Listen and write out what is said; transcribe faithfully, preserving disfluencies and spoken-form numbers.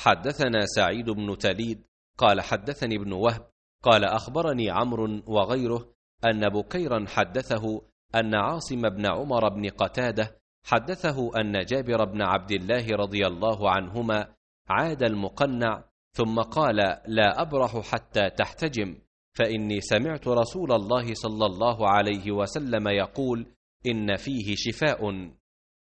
حدثنا سعيد بن تليد قال حدثني ابن وهب قال أخبرني عمرو وغيره أن بكيرا حدثه أن عاصم بن عمر بن قتادة حدثه أن جابر بن عبد الله رضي الله عنهما عاد المقنع ثم قال: لا أبرح حتى تحتجم، فإني سمعت رسول الله صلى الله عليه وسلم يقول: إن فيه شفاء.